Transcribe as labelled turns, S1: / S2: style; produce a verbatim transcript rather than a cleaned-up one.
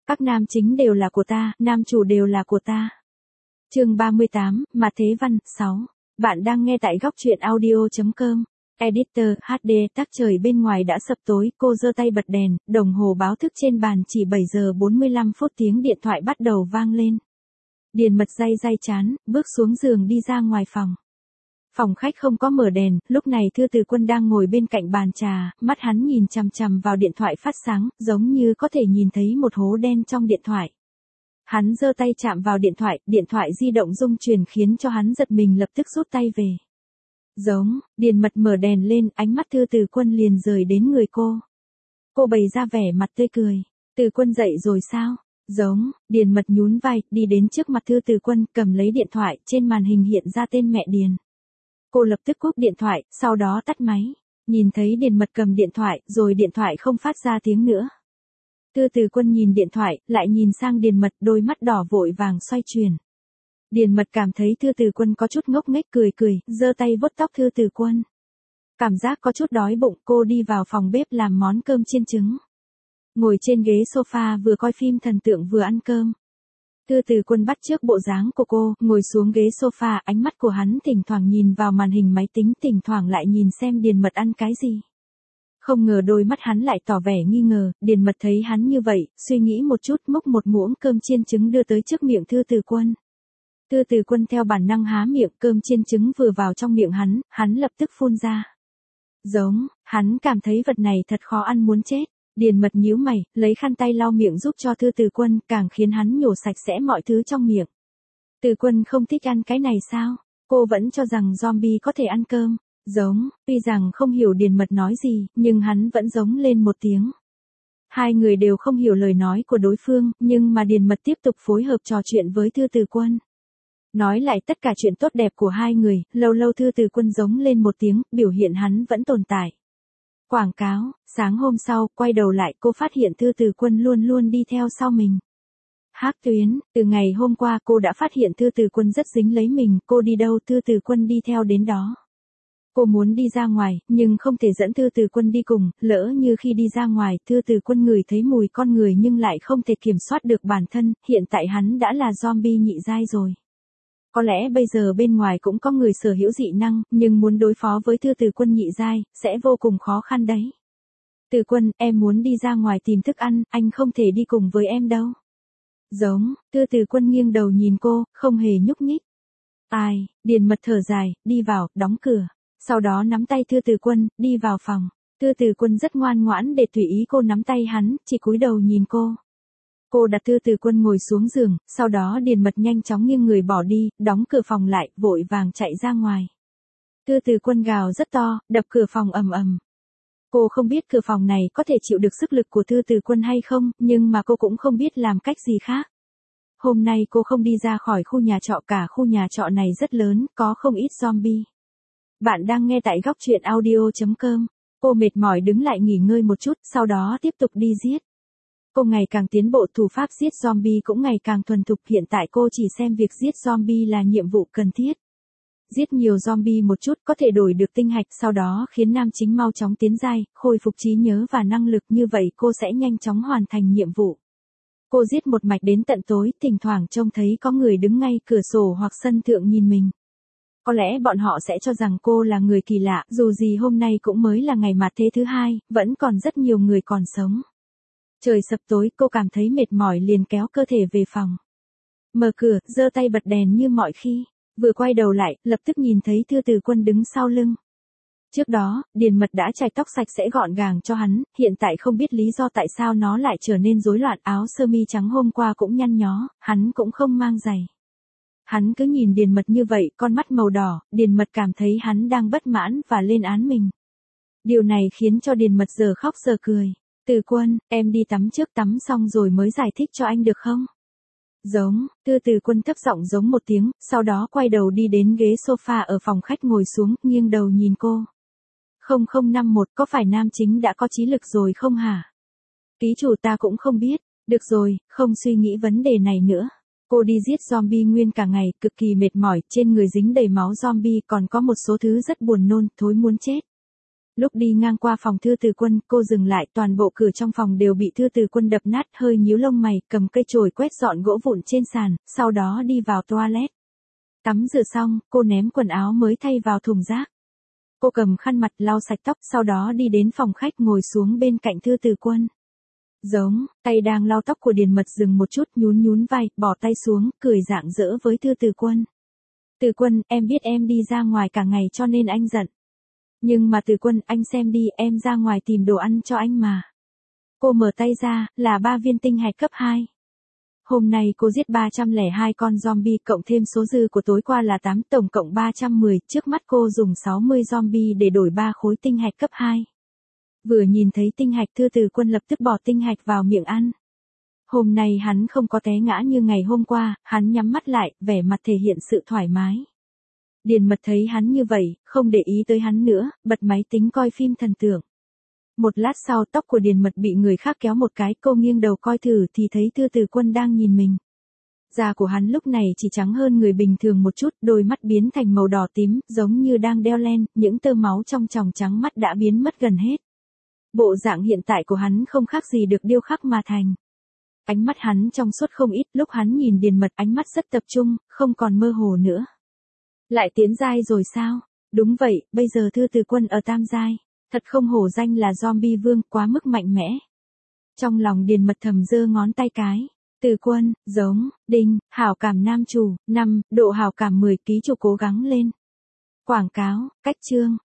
S1: Các nam chính đều là của ta, nam chủ đều là của ta. Chương ba mươi tám, Mà Thế Văn, sáu. Bạn đang nghe tại góc truyện audio.com. Editor, hát đê, tác trời bên ngoài đã sập tối, cô giơ tay bật đèn, đồng hồ báo thức trên bàn chỉ bảy giờ bốn mươi lăm phút, tiếng điện thoại bắt đầu vang lên. Điền Mật day day chán, bước xuống giường đi ra ngoài phòng. Phòng khách không có mở đèn, lúc này Thư Từ Quân đang ngồi bên cạnh bàn trà, mắt hắn nhìn chằm chằm vào điện thoại phát sáng, giống như có thể nhìn thấy một hố đen trong điện thoại. Hắn giơ tay chạm vào điện thoại, điện thoại di động rung chuyển khiến cho hắn giật mình, lập tức rút tay về. Giống, Điền Mật mở đèn lên, ánh mắt Thư Từ Quân liền rời đến người cô. Cô bày ra vẻ mặt tươi cười. Từ Quân dậy rồi sao? Giống, Điền Mật nhún vai, đi đến trước mặt Thư Từ Quân, cầm lấy điện thoại, trên màn hình hiện ra tên mẹ Điền. Cô lập tức cúp điện thoại, sau đó tắt máy. Nhìn thấy Điền Mật cầm điện thoại, rồi điện thoại không phát ra tiếng nữa. Thư Từ Quân nhìn điện thoại, lại nhìn sang Điền Mật, đôi mắt đỏ vội vàng xoay chuyển. Điền Mật cảm thấy Thư Từ Quân có chút ngốc nghếch, cười cười, giơ tay vuốt tóc Thư Từ Quân. Cảm giác có chút đói bụng, cô đi vào phòng bếp làm món cơm chiên trứng. Ngồi trên ghế sofa vừa coi phim thần tượng vừa ăn cơm. Thư Từ Quân bắt chước bộ dáng của cô, ngồi xuống ghế sofa, ánh mắt của hắn thỉnh thoảng nhìn vào màn hình máy tính, thỉnh thoảng lại nhìn xem Điền Mật ăn cái gì. Không ngờ đôi mắt hắn lại tỏ vẻ nghi ngờ, Điền Mật thấy hắn như vậy, suy nghĩ một chút, múc một muỗng cơm chiên trứng đưa tới trước miệng Thư Từ Quân. Thư Từ Quân theo bản năng há miệng, cơm chiên trứng vừa vào trong miệng hắn, hắn lập tức phun ra. Giống, hắn cảm thấy vật này thật khó ăn muốn chết. Điền Mật nhíu mày, lấy khăn tay lau miệng giúp cho Thư Từ Quân, càng khiến hắn nhổ sạch sẽ mọi thứ trong miệng. Từ Quân không thích ăn cái này sao? Cô vẫn cho rằng zombie có thể ăn cơm. Giống, tuy rằng không hiểu Điền Mật nói gì, nhưng hắn vẫn giống lên một tiếng. Hai người đều không hiểu lời nói của đối phương, nhưng mà Điền Mật tiếp tục phối hợp trò chuyện với Thư Từ Quân. Nói lại tất cả chuyện tốt đẹp của hai người, lâu lâu Thư Từ Quân giống lên một tiếng, biểu hiện hắn vẫn tồn tại. Quảng cáo, sáng hôm sau, quay đầu lại cô phát hiện Thư Từ Quân luôn luôn đi theo sau mình. Hắc Tuyến, từ ngày hôm qua cô đã phát hiện Thư Từ Quân rất dính lấy mình, cô đi đâu Thư Từ Quân đi theo đến đó. Cô muốn đi ra ngoài, nhưng không thể dẫn Thư Từ Quân đi cùng, lỡ như khi đi ra ngoài, Thư Từ Quân ngửi thấy mùi con người nhưng lại không thể kiểm soát được bản thân, hiện tại hắn đã là zombie nhị giai rồi. Có lẽ bây giờ bên ngoài cũng có người sở hữu dị năng, nhưng muốn đối phó với Thư Từ Quân nhị giai, sẽ vô cùng khó khăn đấy. Từ Quân, em muốn đi ra ngoài tìm thức ăn, anh không thể đi cùng với em đâu. Giống, Thư Từ Quân nghiêng đầu nhìn cô, không hề nhúc nhích. Ai, Điền Mật thở dài, đi vào, đóng cửa. Sau đó nắm tay Thư Từ Quân, đi vào phòng. Thư Từ Quân rất ngoan ngoãn để tùy ý cô nắm tay hắn, chỉ cúi đầu nhìn cô. Cô đặt Thư Từ Quân ngồi xuống giường, sau đó Điền Mật nhanh chóng nghiêng người bỏ đi, đóng cửa phòng lại, vội vàng chạy ra ngoài. Thư Từ Quân gào rất to, đập cửa phòng ầm ầm. Cô không biết cửa phòng này có thể chịu được sức lực của Thư Từ Quân hay không, nhưng mà cô cũng không biết làm cách gì khác. Hôm nay cô không đi ra khỏi khu nhà trọ, cả khu nhà trọ này rất lớn, có không ít zombie. Bạn đang nghe tại góc truyện audio.com. Cô mệt mỏi đứng lại nghỉ ngơi một chút, sau đó tiếp tục đi giết. Cô ngày càng tiến bộ, thủ pháp giết zombie cũng ngày càng thuần thục, hiện tại cô chỉ xem việc giết zombie là nhiệm vụ cần thiết. Giết nhiều zombie một chút có thể đổi được tinh hạch, sau đó khiến nam chính mau chóng tiến giai, khôi phục trí nhớ và năng lực, như vậy cô sẽ nhanh chóng hoàn thành nhiệm vụ. Cô giết một mạch đến tận tối, thỉnh thoảng trông thấy có người đứng ngay cửa sổ hoặc sân thượng nhìn mình. Có lẽ bọn họ sẽ cho rằng cô là người kỳ lạ, dù gì hôm nay cũng mới là ngày mạt thế thứ hai, vẫn còn rất nhiều người còn sống. Trời sập tối, cô cảm thấy mệt mỏi liền kéo cơ thể về phòng. Mở cửa, giơ tay bật đèn như mọi khi. Vừa quay đầu lại, lập tức nhìn thấy Thư Từ Quân đứng sau lưng. Trước đó, Điền Mật đã chải tóc sạch sẽ gọn gàng cho hắn, hiện tại không biết lý do tại sao nó lại trở nên rối loạn, áo sơ mi trắng hôm qua cũng nhăn nhó, hắn cũng không mang giày. Hắn cứ nhìn Điền Mật như vậy, con mắt màu đỏ, Điền Mật cảm thấy hắn đang bất mãn và lên án mình. Điều này khiến cho Điền Mật giờ khóc giờ cười. Từ Quân, em đi tắm trước, tắm xong rồi mới giải thích cho anh được không? Giống, Thư Từ Quân thấp giọng giống một tiếng, sau đó quay đầu đi đến ghế sofa ở phòng khách ngồi xuống, nghiêng đầu nhìn cô. không không năm một, có phải nam chính đã có trí lực rồi không hả? Ký chủ ta cũng không biết. Được rồi, không suy nghĩ vấn đề này nữa. Cô đi giết zombie nguyên cả ngày, cực kỳ mệt mỏi, trên người dính đầy máu zombie, còn có một số thứ rất buồn nôn, thối muốn chết. Lúc đi ngang qua phòng Thư Từ Quân, cô dừng lại, toàn bộ cửa trong phòng đều bị Thư Từ Quân đập nát, hơi nhíu lông mày, cầm cây chổi quét dọn gỗ vụn trên sàn, sau đó đi vào toilet. Tắm rửa xong, cô ném quần áo mới thay vào thùng rác. Cô cầm khăn mặt lau sạch tóc, sau đó đi đến phòng khách ngồi xuống bên cạnh Thư Từ Quân. Giống, tay đang lau tóc của Điền Mật dừng một chút, nhún nhún vai, bỏ tay xuống, cười rạng rỡ với Thư Từ Quân. Từ Quân, em biết em đi ra ngoài cả ngày cho nên anh giận. Nhưng mà Từ Quân, anh xem đi, em ra ngoài tìm đồ ăn cho anh mà. Cô mở tay ra, là ba viên tinh hạch cấp hai. Hôm nay cô giết ba trăm lẻ hai con zombie, cộng thêm số dư của tối qua là tám, tổng cộng ba trăm mười, trước mắt cô dùng sáu mươi zombie để đổi ba khối tinh hạch cấp hai. Vừa nhìn thấy tinh hạch, Thư Từ Quân lập tức bỏ tinh hạch vào miệng ăn. Hôm nay hắn không có té ngã như ngày hôm qua, hắn nhắm mắt lại, vẻ mặt thể hiện sự thoải mái. Điền Mật thấy hắn như vậy, không để ý tới hắn nữa, bật máy tính coi phim thần tượng. Một lát sau, tóc của Điền Mật bị người khác kéo một cái, cô nghiêng đầu coi thử thì thấy Thư Từ Quân đang nhìn mình. Da của hắn lúc này chỉ trắng hơn người bình thường một chút, đôi mắt biến thành màu đỏ tím, giống như đang đeo len, những tơ máu trong tròng trắng mắt đã biến mất gần hết. Bộ dạng hiện tại của hắn không khác gì được điêu khắc mà thành. Ánh mắt hắn trong suốt không ít, lúc hắn nhìn Điền Mật ánh mắt rất tập trung, không còn mơ hồ nữa. Lại tiến giai rồi sao? Đúng vậy, bây giờ Thư Từ Quân ở tam giai. Thật không hổ danh là zombie vương, quá mức mạnh mẽ. Trong lòng Điền Mật thầm giơ ngón tay cái. Từ Quân, giống, đinh, hảo cảm nam chủ, năm, độ hảo cảm mười, ký chủ cố gắng lên. Quảng cáo, cách chương.